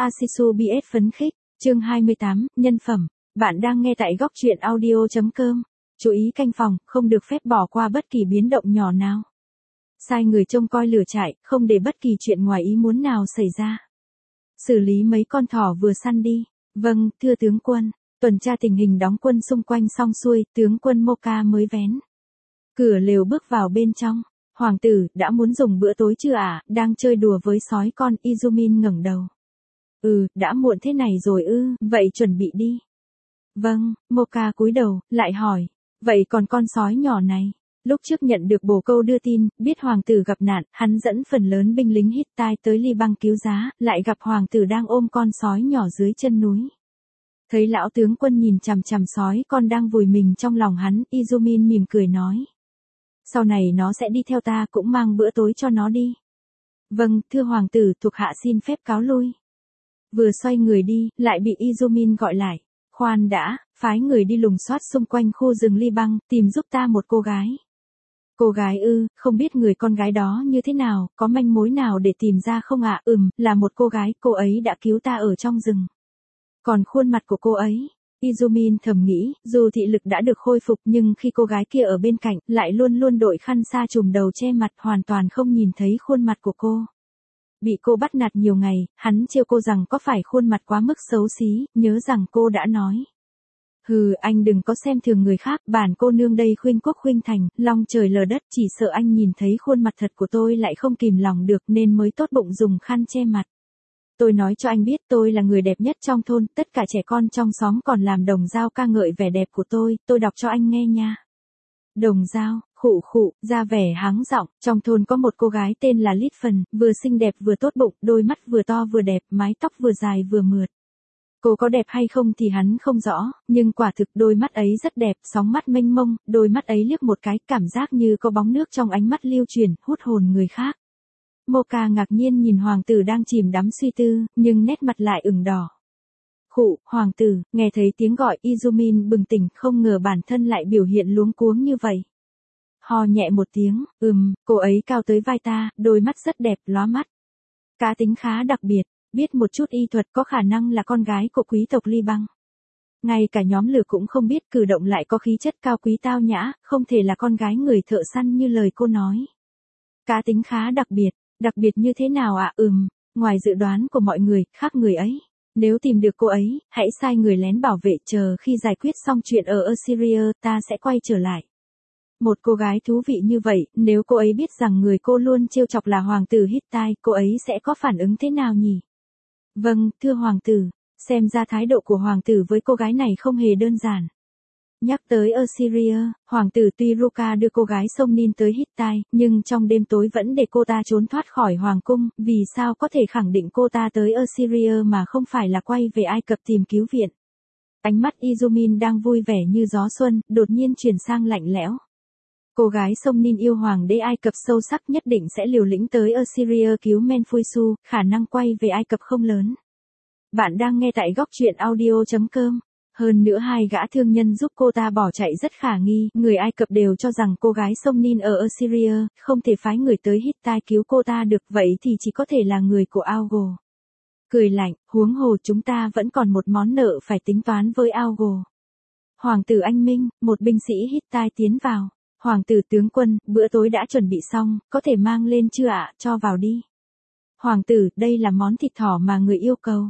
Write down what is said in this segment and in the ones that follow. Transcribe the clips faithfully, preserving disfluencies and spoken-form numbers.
Asisu bê ét phấn khích, chương hai mươi tám, nhân phẩm. Bạn đang nghe tại góc truyện audio.com. Chú ý canh phòng, không được phép bỏ qua bất kỳ biến động nhỏ nào. Sai người trông coi lửa trại, không để bất kỳ chuyện ngoài ý muốn nào xảy ra. Xử lý mấy con thỏ vừa săn đi. Vâng, thưa tướng quân. Tuần tra tình hình đóng quân xung quanh xong xuôi, tướng quân Moka mới vén cửa lều bước vào bên trong. Hoàng tử, đã muốn dùng bữa tối chưa ạ? À? Đang chơi đùa với sói con. Izumin ngẩng đầu. Ừ, đã muộn thế này rồi ư, vậy chuẩn bị đi. Vâng, Moka cúi đầu, lại hỏi. Vậy còn con sói nhỏ này? Lúc trước nhận được bồ câu đưa tin, biết hoàng tử gặp nạn, hắn dẫn phần lớn binh lính Hittite tới Liban cứu giá, lại gặp hoàng tử đang ôm con sói nhỏ dưới chân núi. Thấy lão tướng quân nhìn chằm chằm sói con đang vùi mình trong lòng hắn, Izumin mỉm cười nói. Sau này nó sẽ đi theo ta, cũng mang bữa tối cho nó đi. Vâng, thưa hoàng tử, thuộc hạ xin phép cáo lui. Vừa xoay người đi, lại bị Izumin gọi lại. Khoan đã, phái người đi lùng soát xung quanh khu rừng Liban, tìm giúp ta một cô gái. Cô gái ư, không biết người con gái đó như thế nào, có manh mối nào để tìm ra không ạ? À? Ừm, là một cô gái, cô ấy đã cứu ta ở trong rừng. Còn khuôn mặt của cô ấy, Izumin thầm nghĩ, dù thị lực đã được khôi phục nhưng khi cô gái kia ở bên cạnh, lại luôn luôn đội khăn sa trùm đầu che mặt, hoàn toàn không nhìn thấy khuôn mặt của cô. Bị cô bắt nạt nhiều ngày, hắn trêu cô rằng có phải khuôn mặt quá mức xấu xí, nhớ rằng cô đã nói. Hừ, anh đừng có xem thường người khác, bản cô nương đây khuynh quốc khuynh thành, long trời lở đất, chỉ sợ anh nhìn thấy khuôn mặt thật của tôi lại không kìm lòng được nên mới tốt bụng dùng khăn che mặt. Tôi nói cho anh biết tôi là người đẹp nhất trong thôn, tất cả trẻ con trong xóm còn làm đồng dao ca ngợi vẻ đẹp của tôi, tôi đọc cho anh nghe nha. Đồng dao, khụ khụ, ra vẻ háng giọng, trong thôn có một cô gái tên là Lít Phần, vừa xinh đẹp vừa tốt bụng, đôi mắt vừa to vừa đẹp, mái tóc vừa dài vừa mượt. Cô có đẹp hay không thì hắn không rõ, nhưng quả thực đôi mắt ấy rất đẹp, sóng mắt mênh mông, đôi mắt ấy liếc một cái, cảm giác như có bóng nước trong ánh mắt lưu chuyển, hút hồn người khác. Moka ngạc nhiên nhìn hoàng tử đang chìm đắm suy tư, nhưng nét mặt lại ửng đỏ. Khụ, hoàng tử, nghe thấy tiếng gọi Izumin bừng tỉnh, không ngờ bản thân lại biểu hiện luống cuống như vậy. Ho nhẹ một tiếng, ừm, cô ấy cao tới vai ta, đôi mắt rất đẹp, lóa mắt. Cá tính khá đặc biệt, biết một chút y thuật, có khả năng là con gái của quý tộc Liban. Ngay cả nhóm lửa cũng không biết, cử động lại có khí chất cao quý tao nhã, không thể là con gái người thợ săn như lời cô nói. Cá tính khá đặc biệt. Đặc biệt như thế nào ạ? À? Ừm, ngoài dự đoán của mọi người, khác người ấy. Nếu tìm được cô ấy, hãy sai người lén bảo vệ, chờ khi giải quyết xong chuyện ở Assyria, ta sẽ quay trở lại. Một cô gái thú vị như vậy, nếu cô ấy biết rằng người cô luôn trêu chọc là hoàng tử Hittite, cô ấy sẽ có phản ứng thế nào nhỉ? Vâng, thưa hoàng tử, xem ra thái độ của hoàng tử với cô gái này không hề đơn giản. Nhắc tới Assyria, hoàng tử tuy Ruka đưa cô gái sông Nin tới Hittite, nhưng trong đêm tối vẫn để cô ta trốn thoát khỏi hoàng cung, vì sao có thể khẳng định cô ta tới Assyria mà không phải là quay về Ai Cập tìm cứu viện. Ánh mắt Izumin đang vui vẻ như gió xuân, đột nhiên chuyển sang lạnh lẽo. Cô gái sông Nin yêu hoàng đế Ai Cập sâu sắc, nhất định sẽ liều lĩnh tới Assyria cứu Menfuisu, khả năng quay về Ai Cập không lớn. Bạn đang nghe tại góc truyện audio.com. Hơn nữa hai gã thương nhân giúp cô ta bỏ chạy rất khả nghi, người Ai Cập đều cho rằng cô gái sông Nin ở Assyria, không thể phái người tới Hittite cứu cô ta được, vậy thì chỉ có thể là người của Augo. Cười lạnh, huống hồ chúng ta vẫn còn một món nợ phải tính toán với Augo. Hoàng tử anh minh, một binh sĩ Hittite tiến vào. Hoàng tử tướng quân, bữa tối đã chuẩn bị xong, có thể mang lên chưa ạ? Cho vào đi. Hoàng tử, đây là món thịt thỏ mà người yêu cầu.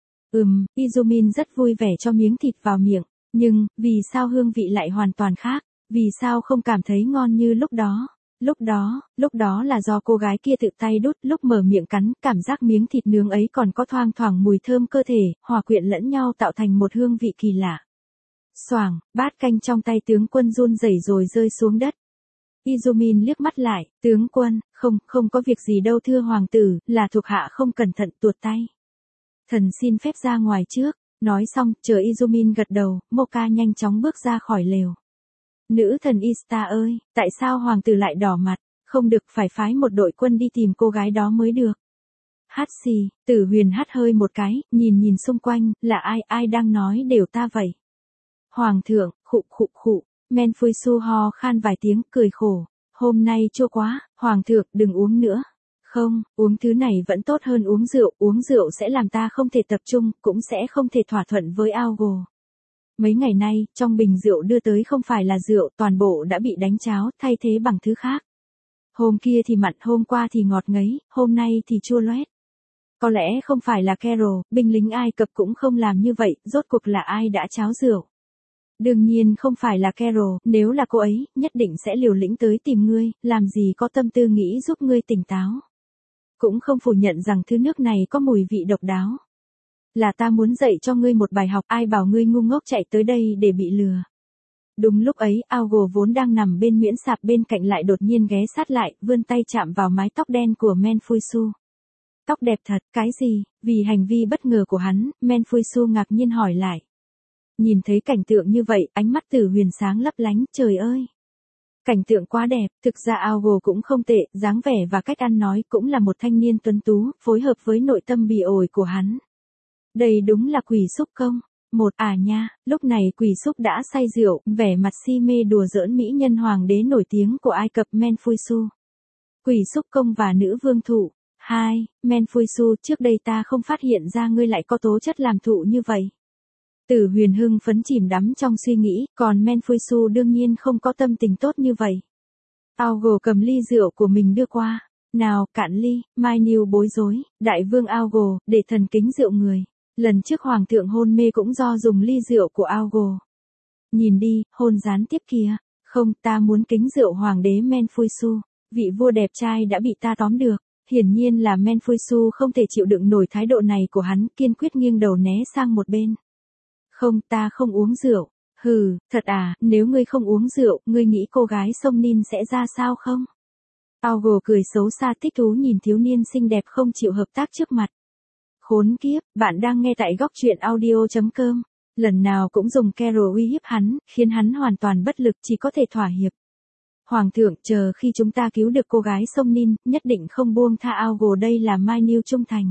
Ừm, Izumin rất vui vẻ cho miếng thịt vào miệng, nhưng, vì sao hương vị lại hoàn toàn khác, vì sao không cảm thấy ngon như lúc đó? Lúc đó, lúc đó là do cô gái kia tự tay đút, lúc mở miệng cắn, cảm giác miếng thịt nướng ấy còn có thoang thoảng mùi thơm cơ thể, hòa quyện lẫn nhau tạo thành một hương vị kỳ lạ. Xoảng, bát canh trong tay tướng quân run rẩy rồi rơi xuống đất. Izumin liếc mắt lại, tướng quân, không, không có việc gì đâu thưa hoàng tử, là thuộc hạ không cẩn thận tuột tay. Thần xin phép ra ngoài trước, nói xong, chờ Izumin gật đầu, Moka nhanh chóng bước ra khỏi lều. Nữ thần Ista ơi, tại sao hoàng tử lại đỏ mặt, không được, phải phái một đội quân đi tìm cô gái đó mới được. Hát xì, Tử Huyền hắt hơi một cái, nhìn nhìn xung quanh, là ai, ai đang nói đều ta vậy. Hoàng thượng, khụ khụ khụ, Menfuisu ho khan vài tiếng, cười khổ, hôm nay chua quá, hoàng thượng đừng uống nữa. Không, uống thứ này vẫn tốt hơn uống rượu, uống rượu sẽ làm ta không thể tập trung, cũng sẽ không thể thỏa thuận với Algo. Mấy ngày nay, trong bình rượu đưa tới không phải là rượu, toàn bộ đã bị đánh cháo, thay thế bằng thứ khác. Hôm kia thì mặn, hôm qua thì ngọt ngấy, hôm nay thì chua loét. Có lẽ không phải là Carol, binh lính Ai Cập cũng không làm như vậy, rốt cuộc là ai đã cháo rượu. Đương nhiên không phải là Carol, nếu là cô ấy, nhất định sẽ liều lĩnh tới tìm ngươi, làm gì có tâm tư nghĩ giúp ngươi tỉnh táo. Cũng không phủ nhận rằng thứ nước này có mùi vị độc đáo. Là ta muốn dạy cho ngươi một bài học, ai bảo ngươi ngu ngốc chạy tới đây để bị lừa. Đúng lúc ấy, Algo vốn đang nằm bên miễn sạp bên cạnh lại đột nhiên ghé sát lại, vươn tay chạm vào mái tóc đen của Menfuisu. Tóc đẹp thật, cái gì? Vì hành vi bất ngờ của hắn, Menfuisu ngạc nhiên hỏi lại. Nhìn thấy cảnh tượng như vậy, ánh mắt Tử Huyền sáng lấp lánh, trời ơi! Cảnh tượng quá đẹp, thực ra Algo cũng không tệ, dáng vẻ và cách ăn nói cũng là một thanh niên tuấn tú, phối hợp với nội tâm bỉ ổi của hắn. Đây đúng là quỷ xúc công. Một à nha, lúc này quỷ xúc đã say rượu, vẻ mặt si mê đùa giỡn mỹ nhân hoàng đế nổi tiếng của Ai Cập Menfuisu. Quỷ xúc công và nữ vương thụ. Hai, Menfuisu, trước đây ta không phát hiện ra ngươi lại có tố chất làm thụ như vậy. Tử Huyền hưng phấn chìm đắm trong suy nghĩ, còn Menfuisu đương nhiên không có tâm tình tốt như vậy. Algo cầm ly rượu của mình đưa qua. Nào, cạn ly, Mai Niu bối rối, đại vương Algo, để thần kính rượu người. Lần trước hoàng thượng hôn mê cũng do dùng ly rượu của Algo. Nhìn đi, hôn gián tiếp kìa. Không, ta muốn kính rượu hoàng đế Menfuisu. Vị vua đẹp trai đã bị ta tóm được. Hiển nhiên là Menfuisu không thể chịu đựng nổi thái độ này của hắn, kiên quyết nghiêng đầu né sang một bên. Không, ta không uống rượu. Hừ, thật à, nếu ngươi không uống rượu, ngươi nghĩ cô gái sông Nin sẽ ra sao không? Algo cười xấu xa thích thú nhìn thiếu niên xinh đẹp không chịu hợp tác trước mặt. Khốn kiếp, bạn đang nghe tại góc truyện audio chấm com. Lần nào cũng dùng Carol uy hiếp hắn, khiến hắn hoàn toàn bất lực, chỉ có thể thỏa hiệp. Hoàng thượng, chờ khi chúng ta cứu được cô gái sông Nin, nhất định không buông tha Algo, đây là Mai Niu trung thành.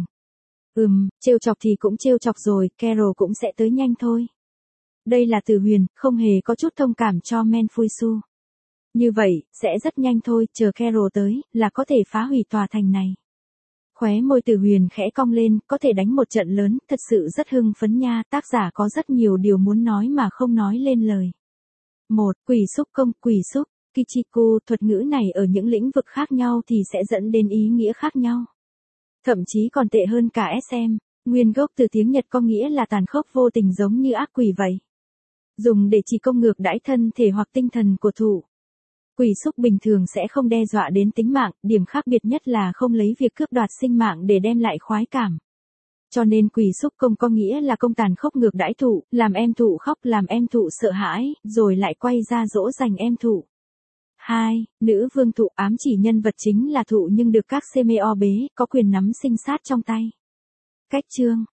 Ừm, trêu chọc thì cũng trêu chọc rồi, Carol cũng sẽ tới nhanh thôi. Đây là Tử Huyền, không hề có chút thông cảm cho Menfuisu. Như vậy, sẽ rất nhanh thôi, chờ Carol tới, là có thể phá hủy tòa thành này. Khóe môi Tử Huyền khẽ cong lên, có thể đánh một trận lớn, thật sự rất hưng phấn nha, tác giả có rất nhiều điều muốn nói mà không nói lên lời. Một, quỷ xúc công, quỷ xúc, Kichiku, thuật ngữ này ở những lĩnh vực khác nhau thì sẽ dẫn đến ý nghĩa khác nhau. Thậm chí còn tệ hơn cả ét em, nguyên gốc từ tiếng Nhật có nghĩa là tàn khốc vô tình giống như ác quỷ vậy. Dùng để chỉ công ngược đãi thân thể hoặc tinh thần của thụ. Quỷ xúc bình thường sẽ không đe dọa đến tính mạng, điểm khác biệt nhất là không lấy việc cướp đoạt sinh mạng để đem lại khoái cảm. Cho nên quỷ xúc công có nghĩa là công tàn khốc ngược đãi thụ, làm em thụ khóc, làm em thụ sợ hãi, rồi lại quay ra dỗ dành em thụ. Hai, nữ vương thụ ám chỉ nhân vật chính là thụ nhưng được các Semeo bế, có quyền nắm sinh sát trong tay. Cách chương,